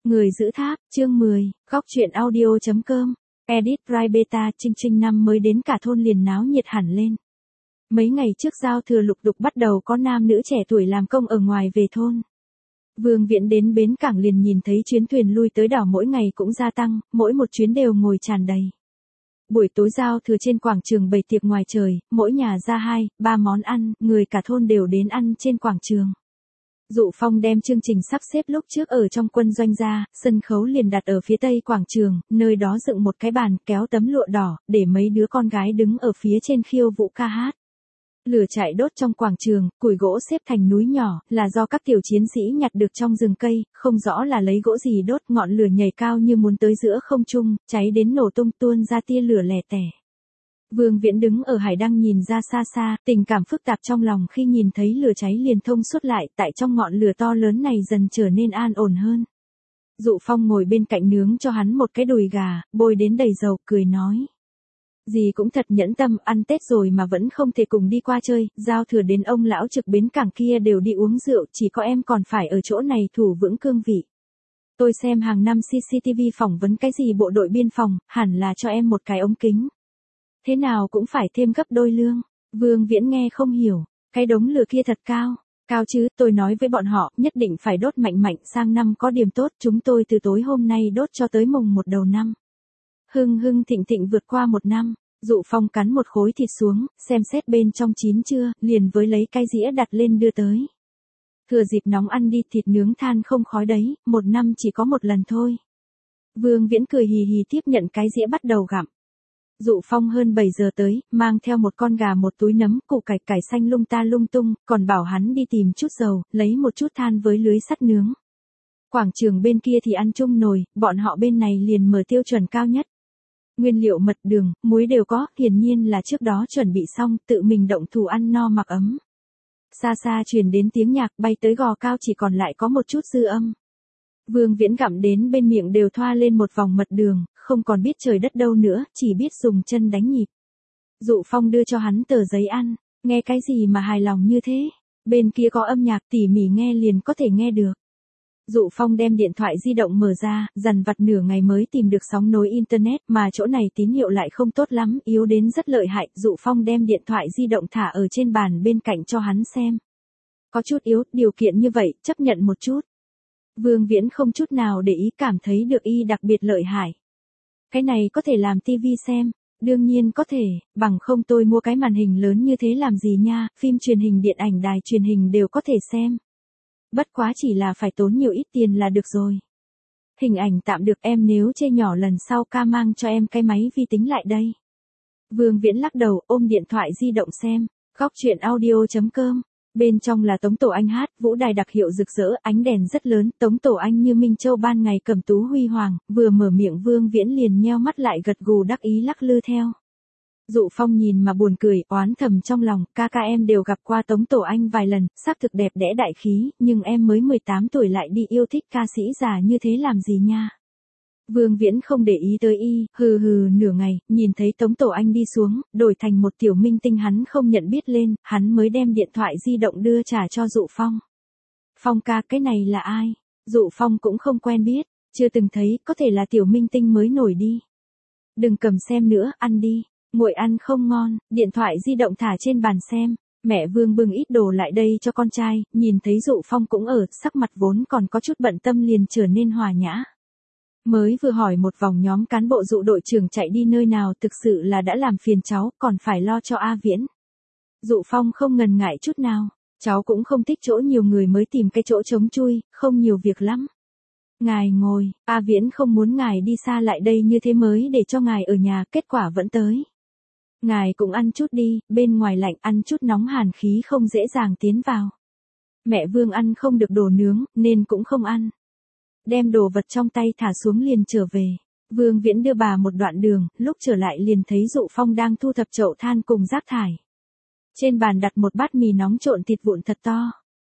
Người giữ tháp, chương 10, góc truyện audio.com, edit Beta Chinh Chinh năm mới đến cả thôn liền náo nhiệt hẳn lên. Mấy ngày trước giao thừa lục đục bắt đầu có nam nữ trẻ tuổi làm công ở ngoài về thôn. Vương Viễn đến bến cảng liền nhìn thấy chuyến thuyền lui tới đảo mỗi ngày cũng gia tăng, mỗi một chuyến đều ngồi tràn đầy. Buổi tối giao thừa trên quảng trường bày tiệc ngoài trời, mỗi nhà ra 2-3 món ăn, người cả thôn đều đến ăn trên quảng trường. Dụ Phong đem chương trình sắp xếp lúc trước ở trong quân doanh ra, sân khấu liền đặt ở phía tây quảng trường, nơi đó dựng một cái bàn kéo tấm lụa đỏ, để mấy đứa con gái đứng ở phía trên khiêu vũ ca hát. Lửa chạy đốt trong quảng trường, củi gỗ xếp thành núi nhỏ, là do các tiểu chiến sĩ nhặt được trong rừng cây, không rõ là lấy gỗ gì đốt, ngọn lửa nhảy cao như muốn tới giữa không trung, cháy đến nổ tung tuôn ra tia lửa lẻ tẻ. Vương Viễn đứng ở hải đăng nhìn ra xa xa, tình cảm phức tạp trong lòng khi nhìn thấy lửa cháy liền thông suốt lại, tại trong ngọn lửa to lớn này dần trở nên an ổn hơn. Dụ Phong ngồi bên cạnh nướng cho hắn một cái đùi gà, bôi đến đầy dầu, cười nói. Dì cũng thật nhẫn tâm, ăn Tết rồi mà vẫn không thể cùng đi qua chơi, giao thừa đến ông lão trực bến cảng kia đều đi uống rượu, chỉ có em còn phải ở chỗ này thủ vững cương vị. Tôi xem hàng năm CCTV phỏng vấn cái gì bộ đội biên phòng, hẳn là cho em một cái ống kính. Thế nào cũng phải thêm gấp đôi lương. Vương Viễn nghe không hiểu, cái đống lửa kia thật cao. Cao chứ, tôi nói với bọn họ, nhất định phải đốt mạnh mạnh, sang năm có điểm tốt, chúng tôi từ tối hôm nay đốt cho tới mùng 1 đầu năm. Hưng hưng thịnh thịnh vượt qua 1 năm, Dụ Phong cắn một khối thịt xuống, xem xét bên trong chín chưa, liền với lấy cái dĩa đặt lên đưa tới. Thừa dịp nóng ăn đi, thịt nướng than không khói đấy, 1 năm chỉ có 1 lần thôi. Vương Viễn cười hì hì tiếp nhận cái dĩa bắt đầu gặm. Dụ Phong hơn 7 giờ tới, mang theo một con gà, một túi nấm, củ cải xanh lung ta lung tung, còn bảo hắn đi tìm chút dầu, lấy một chút than với lưới sắt nướng. Quảng trường bên kia thì ăn chung nồi, bọn họ bên này liền mở tiêu chuẩn cao nhất. Nguyên liệu mật, đường, muối đều có, hiển nhiên là trước đó chuẩn bị xong, tự mình động thủ ăn no mặc ấm. Xa xa truyền đến tiếng nhạc, bay tới gò cao chỉ còn lại có một chút dư âm. Vương Viễn gặm đến bên miệng đều thoa lên một vòng mật đường, không còn biết trời đất đâu nữa, chỉ biết dùng chân đánh nhịp. Dụ Phong đưa cho hắn tờ giấy ăn, nghe cái gì mà hài lòng như thế, bên kia có âm nhạc tỉ mỉ nghe liền có thể nghe được. Dụ Phong đem điện thoại di động mở ra, dằn vặt nửa ngày mới tìm được sóng nối internet, mà chỗ này tín hiệu lại không tốt lắm, yếu đến rất lợi hại. Dụ Phong đem điện thoại di động thả ở trên bàn bên cạnh cho hắn xem. Có chút yếu, điều kiện như vậy, chấp nhận một chút. Vương Viễn không chút nào để ý, cảm thấy được y đặc biệt lợi hại. Cái này có thể làm tivi xem, đương nhiên có thể, bằng không tôi mua cái màn hình lớn như thế làm gì nha, phim truyền hình, điện ảnh, đài truyền hình đều có thể xem. Bất quá chỉ là phải tốn nhiều ít tiền là được rồi. Hình ảnh tạm được, em nếu chê nhỏ lần sau ca mang cho em cái máy vi tính lại đây. Vương Viễn lắc đầu, ôm điện thoại di động xem, góc truyện audio.com. Bên trong là Tống Tổ Anh hát, vũ đài đặc hiệu rực rỡ, ánh đèn rất lớn, Tống Tổ Anh như Minh Châu ban ngày cầm tú huy hoàng, vừa mở miệng Vương Viễn liền nheo mắt lại gật gù đắc ý lắc lư theo. Dụ Phong nhìn mà buồn cười, oán thầm trong lòng, ca em đều gặp qua Tống Tổ Anh vài lần, xác thực đẹp đẽ đại khí, nhưng em mới 18 tuổi lại đi yêu thích ca sĩ già như thế làm gì nha. Vương Viễn không để ý tới y, hừ nửa ngày, nhìn thấy Tống Tổ Anh đi xuống, đổi thành một tiểu minh tinh hắn không nhận biết lên, hắn mới đem điện thoại di động đưa trả cho Dụ Phong. Phong ca, cái này là ai? Dụ Phong cũng không quen biết, chưa từng thấy, có thể là tiểu minh tinh mới nổi đi. Đừng cầm xem nữa, ăn đi. Nguội ăn không ngon, điện thoại di động thả trên bàn xem. Mẹ Vương bưng ít đồ lại đây cho con trai, nhìn thấy Dụ Phong cũng ở, sắc mặt vốn còn có chút bận tâm liền trở nên hòa nhã. Mới vừa hỏi một vòng nhóm cán bộ Dụ đội trưởng chạy đi nơi nào, thực sự là đã làm phiền cháu, còn phải lo cho A Viễn. Dụ Phong không ngần ngại chút nào, cháu cũng không thích chỗ nhiều người, mới tìm cái chỗ trống chui, không nhiều việc lắm. Ngài ngồi, A Viễn không muốn ngài đi xa lại đây như thế mới để cho ngài ở nhà, kết quả vẫn tới. Ngài cũng ăn chút đi, bên ngoài lạnh, ăn chút nóng hàn khí không dễ dàng tiến vào. Mẹ Vương ăn không được đồ nướng, nên cũng không ăn. Đem đồ vật trong tay thả xuống liền trở về. Vương Viễn đưa bà một đoạn đường, lúc trở lại liền thấy Dụ Phong đang thu thập chậu than cùng rác thải. Trên bàn đặt một bát mì nóng trộn thịt vụn thật to.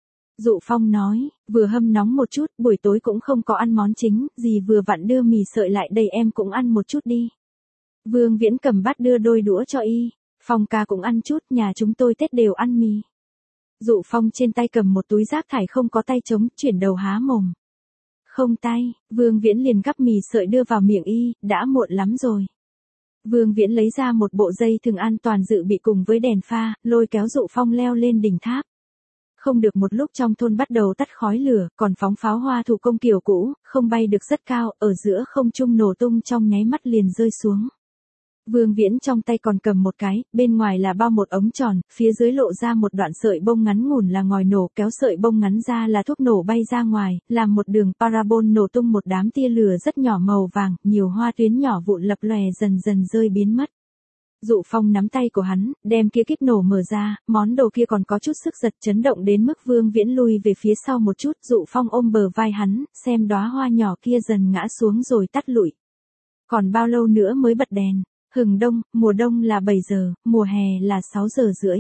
Dụ Phong nói, vừa hâm nóng một chút, buổi tối cũng không có ăn món chính, dì vừa vặn đưa mì sợi lại đây, em cũng ăn một chút đi. Vương Viễn cầm bát đưa đôi đũa cho y, Phong ca cũng ăn chút, nhà chúng tôi Tết đều ăn mì. Dụ Phong trên tay cầm một túi rác thải không có tay trống, chuyển đầu há mồm. Không tay, Vương Viễn liền gắp mì sợi đưa vào miệng y, đã muộn lắm rồi. Vương Viễn lấy ra một bộ dây thừng an toàn dự bị cùng với đèn pha, lôi kéo Dụ Phong leo lên đỉnh tháp. Không được một lúc trong thôn bắt đầu tắt khói lửa, còn phóng pháo hoa thủ công kiểu cũ, không bay được rất cao, ở giữa không trung nổ tung trong nháy mắt liền rơi xuống. Vương Viễn trong tay còn cầm một cái, bên ngoài là bao một ống tròn, phía dưới lộ ra một đoạn sợi bông ngắn ngủn là ngòi nổ, kéo sợi bông ngắn ra là thuốc nổ bay ra ngoài, làm một đường parabol nổ tung một đám tia lửa rất nhỏ màu vàng, nhiều hoa tuyến nhỏ vụn lập lòe dần dần rơi biến mất. Dụ Phong nắm tay của hắn, đem kia kíp nổ mở ra, món đồ kia còn có chút sức giật chấn động đến mức Vương Viễn lui về phía sau một chút, Dụ Phong ôm bờ vai hắn, xem đóa hoa nhỏ kia dần ngã xuống rồi tắt lụi. Còn bao lâu nữa mới bật đèn? Hừng đông, mùa đông là 7 giờ, mùa hè là 6 giờ rưỡi.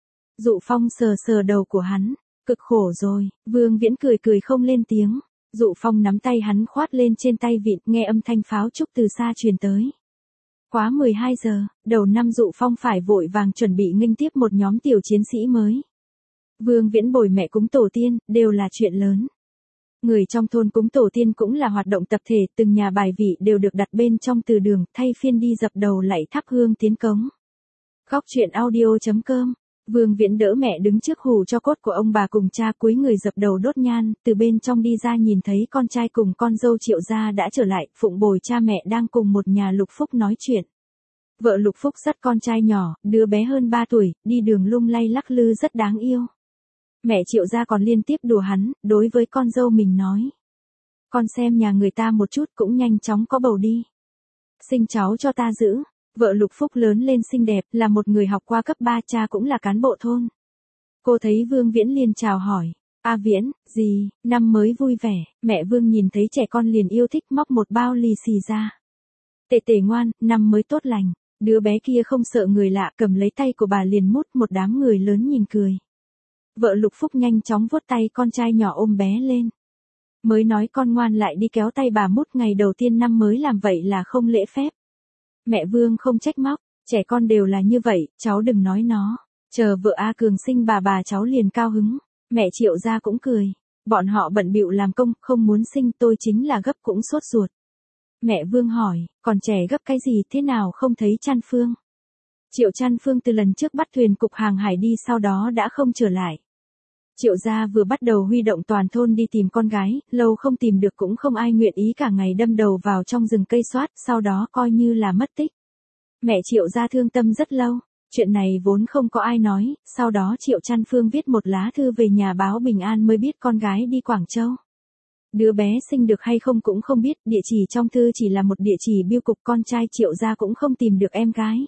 Dụ Phong sờ sờ đầu của hắn, cực khổ rồi, Vương Viễn cười cười không lên tiếng. Dụ Phong nắm tay hắn khoát lên trên tay vịn, nghe âm thanh pháo trúc từ xa truyền tới. Quá 12 giờ, đầu năm Dụ Phong phải vội vàng chuẩn bị nghênh tiếp một nhóm tiểu chiến sĩ mới. Vương Viễn bồi mẹ cúng tổ tiên, đều là chuyện lớn. Người trong thôn cúng tổ tiên cũng là hoạt động tập thể, từng nhà bài vị đều được đặt bên trong từ đường, thay phiên đi dập đầu lạy thắp hương tiến cống. Góc truyện audio.com. Vương Viễn đỡ mẹ đứng trước hù cho cốt của ông bà cùng cha cúi người dập đầu đốt nhang, từ bên trong đi ra nhìn thấy con trai cùng con dâu Triệu gia đã trở lại, phụng bồi cha mẹ đang cùng một nhà Lục Phúc nói chuyện. Vợ Lục Phúc dắt con trai nhỏ, đứa bé hơn 3 tuổi, đi đường lung lay lắc lư rất đáng yêu. Mẹ Triệu gia còn liên tiếp đùa hắn, đối với con dâu mình nói. Con xem nhà người ta một chút cũng nhanh chóng có bầu đi. Sinh cháu cho ta giữ. Vợ Lục Phúc lớn lên xinh đẹp, là một người học qua cấp 3, cha cũng là cán bộ thôn. Cô thấy Vương Viễn liền chào hỏi. A Viễn, gì, năm mới vui vẻ, mẹ Vương nhìn thấy trẻ con liền yêu thích móc một bao lì xì ra. Tệ tệ ngoan, năm mới tốt lành, đứa bé kia không sợ người lạ, cầm lấy tay của bà liền mút, một đám người lớn nhìn cười. Vợ Lục Phúc nhanh chóng vuốt tay con trai nhỏ ôm bé lên. Mới nói con ngoan lại đi kéo tay bà mút, ngày đầu tiên năm mới làm vậy là không lễ phép. Mẹ Vương không trách móc, trẻ con đều là như vậy, cháu đừng nói nó. Chờ vợ A Cường sinh bà cháu liền cao hứng. Mẹ Triệu gia cũng cười. Bọn họ bận bịu làm công, không muốn sinh, tôi chính là gấp cũng sốt ruột. Mẹ Vương hỏi, còn trẻ gấp cái gì, thế nào không thấy Trăn Phương? Triệu Trăn Phương từ lần trước bắt thuyền cục hàng hải đi sau đó đã không trở lại. Triệu gia vừa bắt đầu huy động toàn thôn đi tìm con gái, lâu không tìm được cũng không ai nguyện ý, cả ngày đâm đầu vào trong rừng cây soát, sau đó coi như là mất tích. Mẹ Triệu gia thương tâm rất lâu, chuyện này vốn không có ai nói, sau đó Triệu Trăn Phương viết một lá thư về nhà báo bình an mới biết con gái đi Quảng Châu. Đứa bé sinh được hay không cũng không biết, địa chỉ trong thư chỉ là một địa chỉ bưu cục, con trai Triệu gia cũng không tìm được em gái.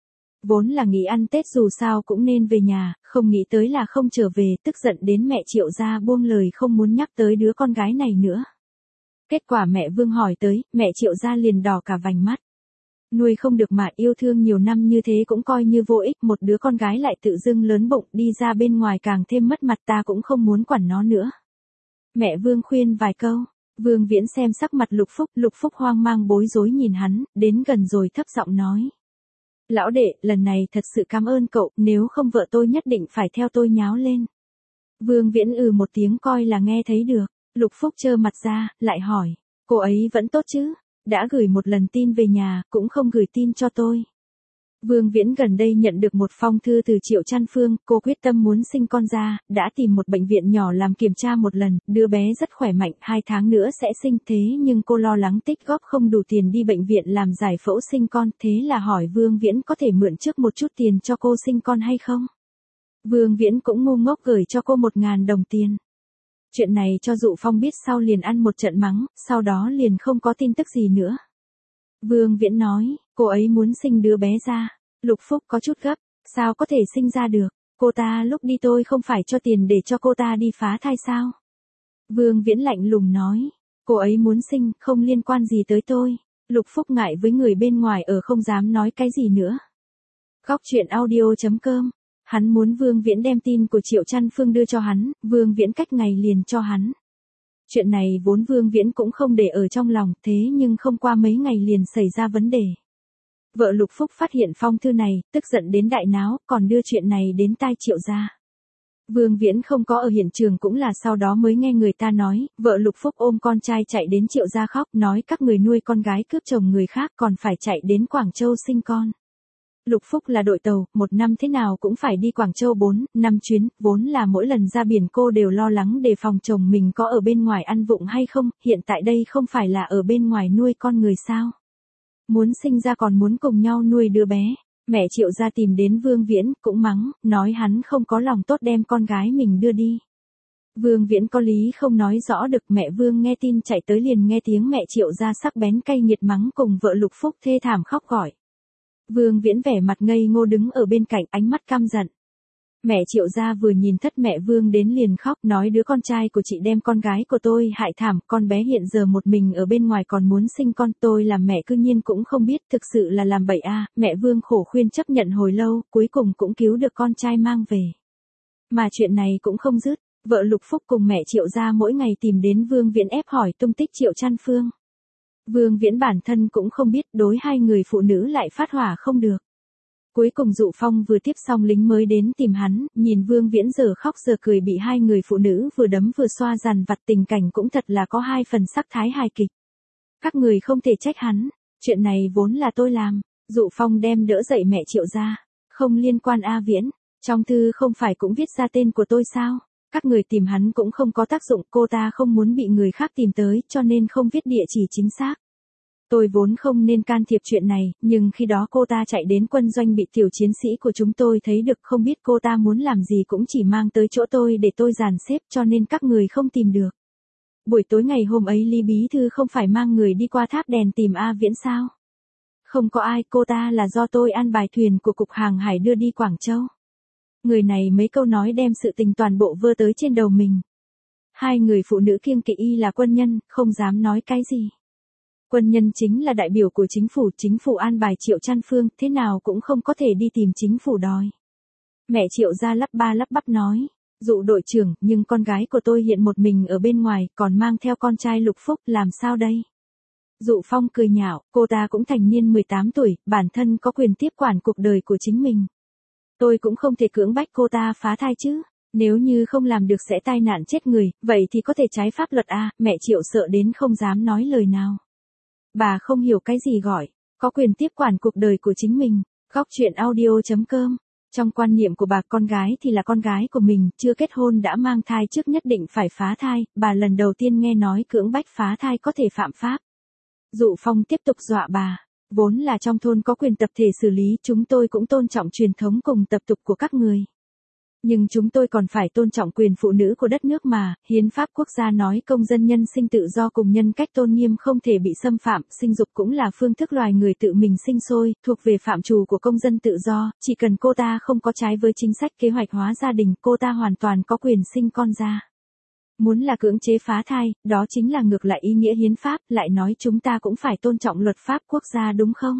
Vốn là nghỉ ăn Tết dù sao cũng nên về nhà, không nghĩ tới là không trở về, tức giận đến mẹ Triệu gia buông lời không muốn nhắc tới đứa con gái này nữa. Kết quả mẹ Vương hỏi tới, mẹ Triệu gia liền đỏ cả vành mắt. Nuôi không được mà, yêu thương nhiều năm như thế cũng coi như vô ích, một đứa con gái lại tự dưng lớn bụng, đi ra bên ngoài càng thêm mất mặt, ta cũng không muốn quản nó nữa. Mẹ Vương khuyên vài câu, Vương Viễn xem sắc mặt Lục Phúc hoang mang bối rối nhìn hắn, đến gần rồi thấp giọng nói. Lão đệ, lần này thật sự cảm ơn cậu, nếu không vợ tôi nhất định phải theo tôi nháo lên. Vương Viễn một tiếng coi là nghe thấy được, Lục Phúc trơ mặt ra, lại hỏi, cô ấy vẫn tốt chứ? Đã gửi một lần tin về nhà, cũng không gửi tin cho tôi. Vương Viễn gần đây nhận được một phong thư từ Triệu Trăn Phương, cô quyết tâm muốn sinh con ra, đã tìm một bệnh viện nhỏ làm kiểm tra một lần, đứa bé rất khỏe mạnh, 2 tháng nữa sẽ sinh, thế nhưng cô lo lắng tích góp không đủ tiền đi bệnh viện làm giải phẫu sinh con, thế là hỏi Vương Viễn có thể mượn trước một chút tiền cho cô sinh con hay không. Vương Viễn cũng ngu ngốc gửi cho cô 1.000 đồng tiền. Chuyện này cho Dụ Phong biết sau liền ăn một trận mắng, sau đó liền không có tin tức gì nữa. Vương Viễn nói, cô ấy muốn sinh đứa bé ra. Lục Phúc có chút gấp, sao có thể sinh ra được, cô ta lúc đi tôi không phải cho tiền để cho cô ta đi phá thai sao? Vương Viễn lạnh lùng nói, cô ấy muốn sinh, không liên quan gì tới tôi. Lục Phúc ngại với người bên ngoài không dám nói cái gì nữa. Góc truyện audio.com. Hắn muốn Vương Viễn đem tin của Triệu Trăn Phương đưa cho hắn, Vương Viễn cách ngày liền cho hắn. Chuyện này vốn Vương Viễn cũng không để ở trong lòng, thế nhưng không qua mấy ngày liền xảy ra vấn đề. Vợ Lục Phúc phát hiện phong thư này, tức giận đến đại náo, còn đưa chuyện này đến tai Triệu gia. Vương Viễn không có ở hiện trường cũng là sau đó mới nghe người ta nói, vợ Lục Phúc ôm con trai chạy đến Triệu gia khóc, nói các người nuôi con gái cướp chồng người khác còn phải chạy đến Quảng Châu sinh con. Lục Phúc là đội tàu, một năm thế nào cũng phải đi Quảng Châu 4, 5 chuyến, vốn là mỗi lần ra biển cô đều lo lắng đề phòng chồng mình có ở bên ngoài ăn vụng hay không, hiện tại đây không phải là ở bên ngoài nuôi con người sao. Muốn sinh ra còn muốn cùng nhau nuôi đứa bé. Mẹ Triệu gia tìm đến Vương Viễn, cũng mắng, nói hắn không có lòng tốt đem con gái mình đưa đi. Vương Viễn có lý không nói rõ được, mẹ Vương nghe tin chạy tới liền nghe tiếng mẹ Triệu gia sắc bén cay nghiệt mắng cùng vợ Lục Phúc thê thảm khóc gọi. Vương Viễn vẻ mặt ngây ngô đứng ở bên cạnh, ánh mắt căm giận. Mẹ Triệu gia vừa nhìn thất mẹ Vương đến liền khóc, nói đứa con trai của chị đem con gái của tôi hại thảm, con bé hiện giờ một mình ở bên ngoài còn muốn sinh con, tôi làm mẹ cư nhiên cũng không biết, thực sự là làm bậy a. Mẹ Vương khổ khuyên chấp nhận hồi lâu, cuối cùng cũng cứu được con trai mang về. Mà chuyện này cũng không dứt, vợ Lục Phúc cùng mẹ Triệu gia mỗi ngày tìm đến Vương Viễn ép hỏi tung tích Triệu Trăn Phương. Vương Viễn bản thân cũng không biết, đối hai người phụ nữ lại phát hỏa không được. Cuối cùng Dụ Phong vừa tiếp xong lính mới đến tìm hắn, nhìn Vương Viễn giờ khóc giờ cười bị hai người phụ nữ vừa đấm vừa xoa dằn vặt, tình cảnh cũng thật là có hai phần sắc thái hài kịch. Các người không thể trách hắn, chuyện này vốn là tôi làm. Dụ Phong đem đỡ dậy mẹ Triệu gia. Không liên quan A Viễn, trong thư không phải cũng viết ra tên của tôi sao? Các người tìm hắn cũng không có tác dụng, cô ta không muốn bị người khác tìm tới cho nên không viết địa chỉ chính xác. Tôi vốn không nên can thiệp chuyện này, nhưng khi đó cô ta chạy đến quân doanh bị tiểu chiến sĩ của chúng tôi thấy được, không biết cô ta muốn làm gì cũng chỉ mang tới chỗ tôi để tôi dàn xếp cho nên các người không tìm được. Buổi tối ngày hôm ấy Lý Bí Thư không phải mang người đi qua tháp đèn tìm A Viễn sao? Không có ai, cô ta là do tôi an bài thuyền của Cục Hàng Hải đưa đi Quảng Châu. Người này mấy câu nói đem sự tình toàn bộ vơ tới trên đầu mình. Hai người phụ nữ kiêng kỵ y là quân nhân, không dám nói cái gì. Quân nhân chính là đại biểu của chính phủ an bài Triệu Trăn Phương, thế nào cũng không có thể đi tìm chính phủ đòi. Mẹ Triệu gia lắp ba lắp bắp nói, Dụ đội trưởng, nhưng con gái của tôi hiện một mình ở bên ngoài, còn mang theo con trai Lục Phúc, làm sao đây? Dụ Phong cười nhạo, cô ta cũng thành niên 18 tuổi, bản thân có quyền tiếp quản cuộc đời của chính mình. Tôi cũng không thể cưỡng bách cô ta phá thai chứ. Nếu như không làm được sẽ tai nạn chết người, vậy thì có thể trái pháp luật à, mẹ Triệu sợ đến không dám nói lời nào. Bà không hiểu cái gì gọi, có quyền tiếp quản cuộc đời của chính mình. Góc truyện audio.com. Trong quan niệm của bà, con gái thì là con gái của mình, chưa kết hôn đã mang thai trước nhất định phải phá thai, bà lần đầu tiên nghe nói cưỡng bách phá thai có thể phạm pháp. Dụ Phong tiếp tục dọa bà, vốn là trong thôn có quyền tập thể xử lý, chúng tôi cũng tôn trọng truyền thống cùng tập tục của các người. Nhưng chúng tôi còn phải tôn trọng quyền phụ nữ của đất nước mà, hiến pháp quốc gia nói công dân nhân sinh tự do cùng nhân cách tôn nghiêm không thể bị xâm phạm, sinh dục cũng là phương thức loài người tự mình sinh sôi, thuộc về phạm trù của công dân tự do, chỉ cần cô ta không có trái với chính sách kế hoạch hóa gia đình, cô ta hoàn toàn có quyền sinh con ra. Muốn là cưỡng chế phá thai, đó chính là ngược lại ý nghĩa hiến pháp, lại nói chúng ta cũng phải tôn trọng luật pháp quốc gia đúng không?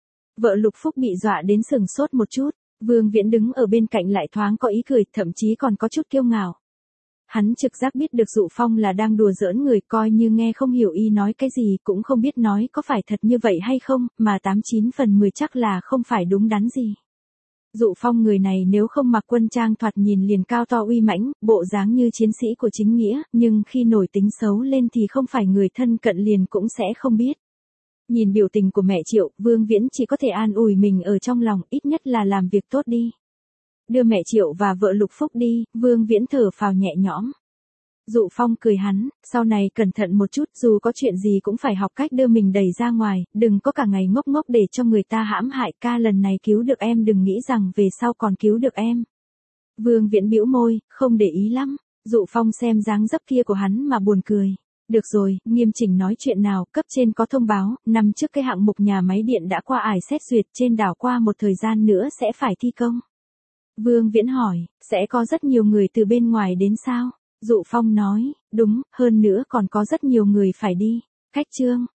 Vợ Lục Phúc bị dọa đến sừng sốt một chút. Vương Viễn đứng ở bên cạnh lại thoáng có ý cười, thậm chí còn có chút kiêu ngạo. Hắn trực giác biết được Dụ Phong là đang đùa giỡn người, coi như nghe không hiểu y nói cái gì, cũng không biết nói có phải thật như vậy hay không, mà 89 phần 10 chắc là không phải đúng đắn gì. Dụ Phong người này nếu không mặc quân trang thoạt nhìn liền cao to uy mãnh, bộ dáng như chiến sĩ của chính nghĩa, nhưng khi nổi tính xấu lên thì không phải người thân cận liền cũng sẽ không biết. Nhìn biểu tình của mẹ Triệu, Vương Viễn chỉ có thể an ủi mình ở trong lòng, ít nhất là làm việc tốt đi. Đưa mẹ Triệu và vợ Lục Phúc đi, Vương Viễn thở phào nhẹ nhõm. Dụ Phong cười hắn, sau này cẩn thận một chút, dù có chuyện gì cũng phải học cách đưa mình đẩy ra ngoài, đừng có cả ngày ngốc ngốc để cho người ta hãm hại, ca lần này cứu được em đừng nghĩ rằng về sau còn cứu được em. Vương Viễn bĩu môi, không để ý lắm, Dụ Phong xem dáng dấp kia của hắn mà buồn cười. Được rồi, nghiêm chỉnh nói chuyện nào, cấp trên có thông báo, năm trước cái hạng mục nhà máy điện đã qua ải xét duyệt, trên đảo qua một thời gian nữa sẽ phải thi công. Vương Viễn hỏi, sẽ có rất nhiều người từ bên ngoài đến sao? Dụ Phong nói, đúng, hơn nữa còn có rất nhiều người phải đi. Khách trương,